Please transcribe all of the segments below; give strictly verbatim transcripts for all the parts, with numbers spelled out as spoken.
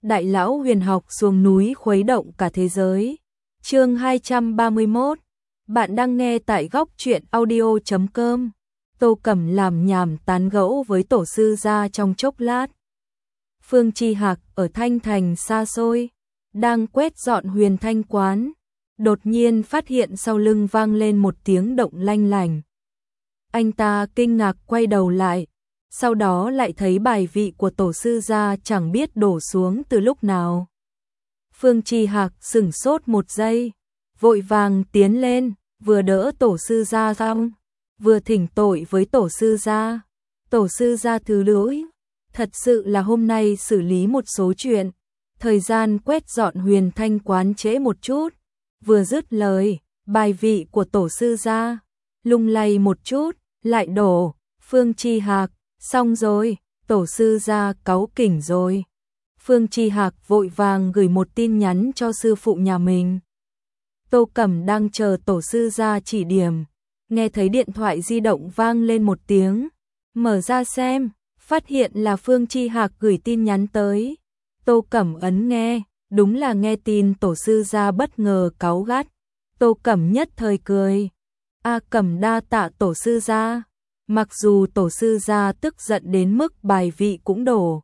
Đại lão huyền học xuống núi khuấy động cả thế giới. Chương hai trăm ba mươi mốt. Bạn đang nghe tại góc truyện audio chấm com. Tô Cẩm làm nhảm tán gẫu với tổ sư gia trong chốc lát. Phương Chi Hạc ở Thanh Thành xa xôi, đang quét dọn Huyền Thanh quán, đột nhiên phát hiện sau lưng vang lên một tiếng động lanh lành. Anh ta kinh ngạc quay đầu lại, sau đó lại thấy bài vị của tổ sư gia chẳng biết đổ xuống từ lúc nào. Phương Chi Hạc sửng sốt một giây, vội vàng tiến lên, vừa đỡ tổ sư gia xong, vừa thỉnh tội với tổ sư gia. Tổ sư gia thứ lỗi, thật sự là hôm nay xử lý một số chuyện, thời gian quét dọn Huyền Thanh quán trễ một chút. Vừa dứt lời, bài vị của tổ sư gia lung lay một chút, lại đổ. Phương Chi Hạc, xong rồi, tổ sư gia cáu kỉnh rồi. Phương Chi Hạc vội vàng gửi một tin nhắn cho sư phụ nhà mình. Tô Cẩm đang chờ tổ sư gia chỉ điểm, nghe thấy điện thoại di động vang lên một tiếng, mở ra xem, phát hiện là Phương Chi Hạc gửi tin nhắn tới. Tô Cẩm ấn nghe, đúng là nghe tin tổ sư gia bất ngờ cáu gắt. Tô Cẩm nhất thời cười. A Cẩm đa tạ tổ sư gia. Mặc dù tổ sư gia tức giận đến mức bài vị cũng đổ,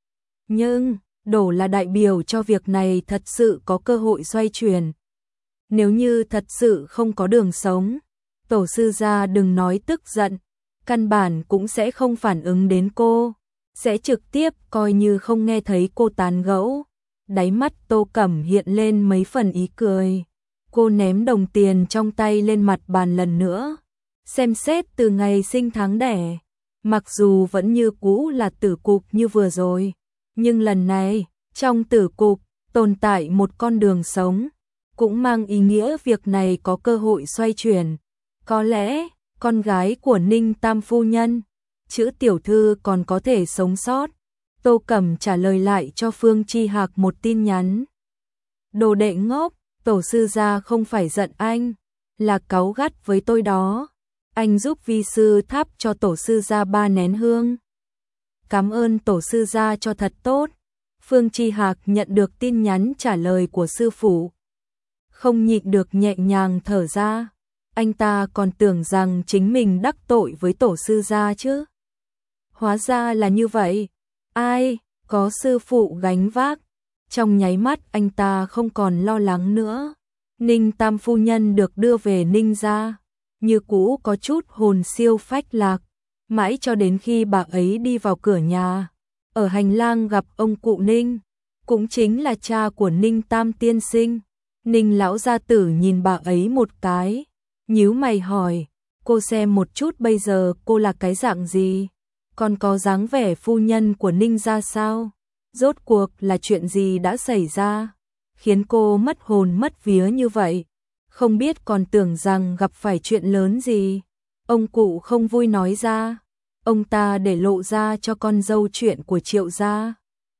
nhưng đổ là đại biểu cho việc này thật sự có cơ hội xoay chuyển. Nếu như thật sự không có đường sống, tổ sư gia đừng nói tức giận, căn bản cũng sẽ không phản ứng đến cô, sẽ trực tiếp coi như không nghe thấy cô tán gẫu. Đáy mắt Tô Cẩm hiện lên mấy phần ý cười. Cô ném đồng tiền trong tay lên mặt bàn lần nữa, xem xét từ ngày sinh tháng đẻ. Mặc dù vẫn như cũ là tử cục như vừa rồi, nhưng lần này, trong tử cục, tồn tại một con đường sống, cũng mang ý nghĩa việc này có cơ hội xoay chuyển. Có lẽ, con gái của Ninh Tam Phu Nhân, chữ tiểu thư còn có thể sống sót. Tô Cẩm trả lời lại cho Phương Chi Hạc một tin nhắn. Đồ đệ ngốc, tổ sư gia không phải giận anh, là cáu gắt với tôi đó. Anh giúp vi sư thắp cho tổ sư gia ba nén hương. Cảm ơn tổ sư gia cho thật tốt. Phương Chi Hạc nhận được tin nhắn trả lời của sư phụ, không nhịn được nhẹ nhàng thở ra. Anh ta còn tưởng rằng chính mình đắc tội với tổ sư gia chứ. Hóa ra là như vậy. Ai, có sư phụ gánh vác. Trong nháy mắt anh ta không còn lo lắng nữa. Ninh Tam Phu Nhân được đưa về Ninh gia, như cũ có chút hồn siêu phách lạc, mãi cho đến khi bà ấy đi vào cửa nhà, ở hành lang gặp ông cụ Ninh, cũng chính là cha của Ninh Tam tiên sinh. Ninh lão gia tử nhìn bà ấy một cái, nhíu mày hỏi, cô xem một chút bây giờ cô là cái dạng gì, còn có dáng vẻ phu nhân của Ninh gia sao? Rốt cuộc là chuyện gì đã xảy ra, khiến cô mất hồn mất vía như vậy? Không biết còn tưởng rằng gặp phải chuyện lớn gì. Ông cụ không vui nói ra, ông ta để lộ ra cho con dâu chuyện của Triệu gia,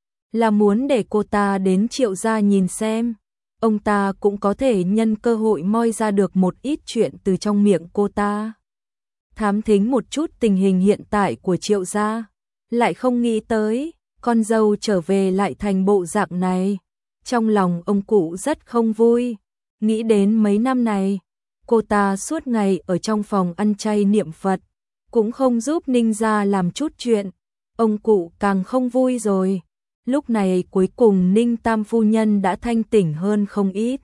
là muốn để cô ta đến Triệu gia nhìn xem, ông ta cũng có thể nhân cơ hội moi ra được một ít chuyện từ trong miệng cô ta. Thám thính một chút tình hình hiện tại của Triệu gia, lại không nghĩ tới, con dâu trở về lại thành bộ dạng này. Trong lòng ông cụ rất không vui, nghĩ đến mấy năm này, cô ta suốt ngày ở trong phòng ăn chay niệm Phật, cũng không giúp Ninh gia làm chút chuyện. Ông cụ càng không vui rồi. Lúc này cuối cùng Ninh Tam Phu Nhân đã thanh tỉnh hơn không ít.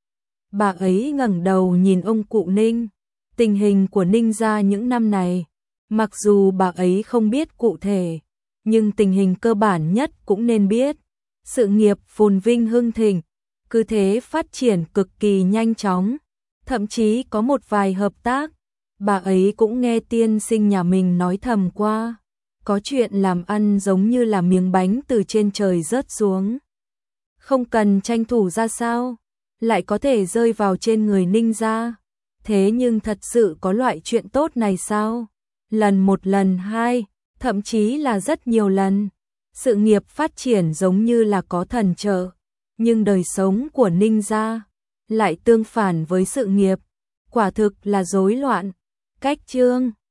Bà ấy ngẩng đầu nhìn ông cụ Ninh. Tình hình của Ninh gia những năm này, mặc dù bà ấy không biết cụ thể, nhưng tình hình cơ bản nhất cũng nên biết. Sự nghiệp phồn vinh hưng thịnh, cứ thế phát triển cực kỳ nhanh chóng, thậm chí có một vài hợp tác. Bà ấy cũng nghe tiên sinh nhà mình nói thầm qua, có chuyện làm ăn giống như là miếng bánh từ trên trời rớt xuống, không cần tranh thủ ra sao, lại có thể rơi vào trên người Ninh gia. Thế nhưng thật sự có loại chuyện tốt này sao? Lần một lần hai, thậm chí là rất nhiều lần, sự nghiệp phát triển giống như là có thần trợ, nhưng đời sống của Ninh gia lại tương phản với sự nghiệp, quả thực là rối loạn. Cách chương